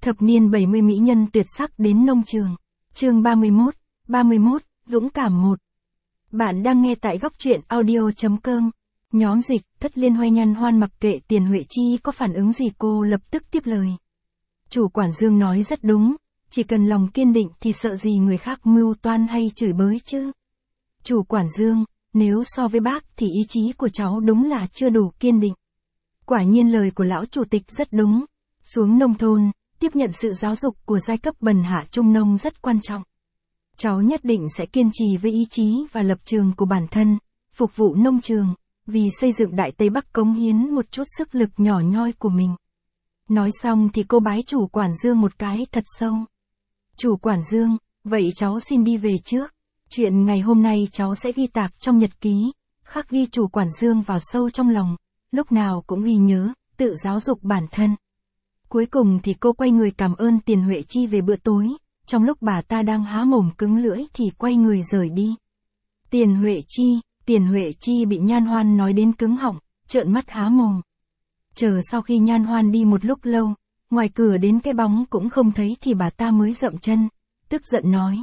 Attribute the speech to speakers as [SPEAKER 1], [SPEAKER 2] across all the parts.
[SPEAKER 1] Thập niên 70 mỹ nhân tuyệt sắc đến nông trường. Chương 31, Dũng cảm 1. Bạn đang nghe tại góc truyện audio.com. Nhóm dịch, Thất Liên Hoay nhăn hoan mặc kệ Tiền Huệ Chi có phản ứng gì cô lập tức tiếp lời. Chủ quản Dương nói rất đúng, chỉ cần lòng kiên định thì sợ gì người khác mưu toan hay chửi bới chứ. Chủ quản Dương, nếu so với bác thì ý chí của cháu đúng là chưa đủ kiên định. Quả nhiên lời của lão chủ tịch rất đúng. Xuống nông thôn, tiếp nhận sự giáo dục của giai cấp bần hạ trung nông rất quan trọng. Cháu nhất định sẽ kiên trì với ý chí và lập trường của bản thân, phục vụ nông trường, vì xây dựng Đại Tây Bắc cống hiến một chút sức lực nhỏ nhoi của mình. Nói xong thì cô bái chủ quản Dương một cái thật sâu. Chủ quản Dương, vậy cháu xin đi về trước. Chuyện ngày hôm nay cháu sẽ ghi tạc trong nhật ký, khắc ghi chủ quản Dương vào sâu trong lòng, lúc nào cũng ghi nhớ, tự giáo dục bản thân. Cuối cùng thì cô quay người cảm ơn Tiền Huệ Chi về bữa tối, trong lúc bà ta đang há mồm cứng lưỡi thì quay người rời đi. Tiền Huệ Chi bị Nhan Hoan nói đến cứng họng, trợn mắt há mồm. Chờ sau khi Nhan Hoan đi một lúc lâu, ngoài cửa đến cái bóng cũng không thấy thì bà ta mới dậm chân, tức giận nói.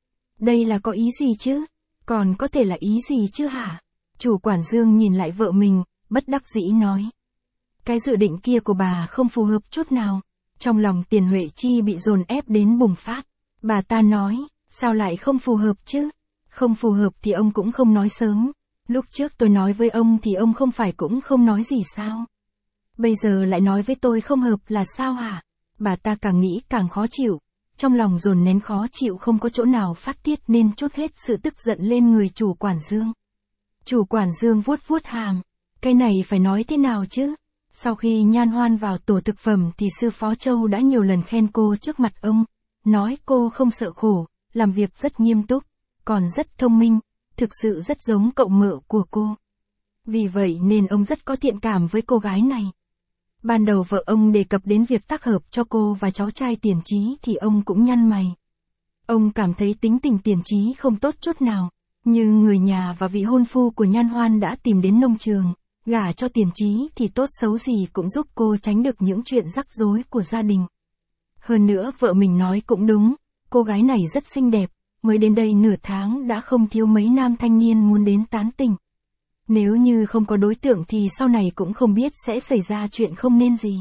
[SPEAKER 1] Đây là có ý gì chứ? Còn có thể là ý gì chứ hả? Chủ quản Dương nhìn lại vợ mình, bất đắc dĩ nói. Cái dự định kia của bà không phù hợp chút nào. Trong lòng Tiền Huệ Chi bị dồn ép đến bùng phát. Bà ta nói, sao lại không phù hợp chứ? Không phù hợp thì ông cũng không nói sớm. Lúc trước tôi nói với ông thì ông không phải cũng không nói gì sao? Bây giờ lại nói với tôi không hợp là sao hả? Bà ta càng nghĩ càng khó chịu. Trong lòng dồn nén khó chịu không có chỗ nào phát tiết nên trút hết sự tức giận lên người chủ quản Dương. Chủ quản Dương vuốt vuốt hàm. Cái này phải nói thế nào chứ? Sau khi Nhan Hoan vào tổ thực phẩm thì sư phó Châu đã nhiều lần khen cô trước mặt ông, nói cô không sợ khổ, làm việc rất nghiêm túc, còn rất thông minh, thực sự rất giống cậu mợ của cô. Vì vậy nên ông rất có thiện cảm với cô gái này. Ban đầu vợ ông đề cập đến việc tác hợp cho cô và cháu trai Tiền Chí thì ông cũng nhăn mày. Ông cảm thấy tính tình Tiền Chí không tốt chút nào, nhưng người nhà và vị hôn phu của Nhan Hoan đã tìm đến nông trường. Gả cho Tiền Chí thì tốt xấu gì cũng giúp cô tránh được những chuyện rắc rối của gia đình. Hơn nữa vợ mình nói cũng đúng, cô gái này rất xinh đẹp, mới đến đây nửa tháng đã không thiếu mấy nam thanh niên muốn đến tán tỉnh. Nếu như không có đối tượng thì sau này cũng không biết sẽ xảy ra chuyện không nên gì.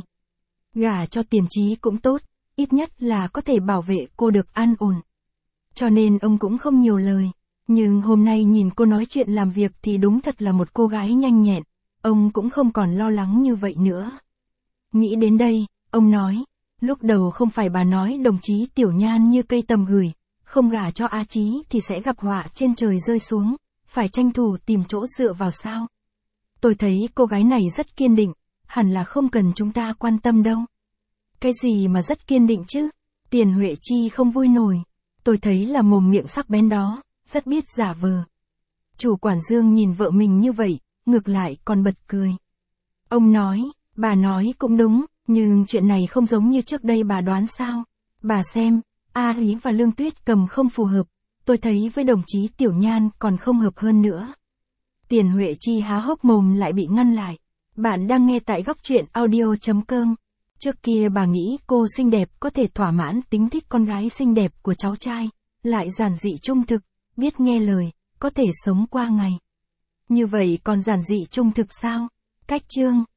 [SPEAKER 1] Gả cho Tiền Chí cũng tốt, ít nhất là có thể bảo vệ cô được an ổn. Cho nên ông cũng không nhiều lời, nhưng hôm nay nhìn cô nói chuyện làm việc thì đúng thật là một cô gái nhanh nhẹn. Ông cũng không còn lo lắng như vậy nữa. Nghĩ đến đây, ông nói, lúc đầu không phải bà nói đồng chí Tiểu Nhan như cây tầm gửi, không gả cho A Chí thì sẽ gặp họa trên trời rơi xuống, phải tranh thủ tìm chỗ dựa vào sao. Tôi thấy cô gái này rất kiên định, hẳn là không cần chúng ta quan tâm đâu. Cái gì mà rất kiên định chứ? Tiền Huệ Chi không vui nổi. Tôi thấy là mồm miệng sắc bén đó, rất biết giả vờ. Chủ quản Dương nhìn vợ mình như vậy, ngược lại còn bật cười. Ông nói, bà nói cũng đúng, nhưng chuyện này không giống như trước đây bà đoán sao. Bà xem, A Húy và Lương Tuyết Cầm không phù hợp, tôi thấy với đồng chí Tiểu Nhan còn không hợp hơn nữa. Tiền Huệ Chi há hốc mồm lại bị ngăn lại. Bạn đang nghe tại góc truyện audio.com. Trước kia bà nghĩ cô xinh đẹp có thể thỏa mãn tính thích con gái xinh đẹp của cháu trai, lại giản dị trung thực, biết nghe lời, có thể sống qua ngày. Như vậy còn giản dị trung thực sao? Cách chương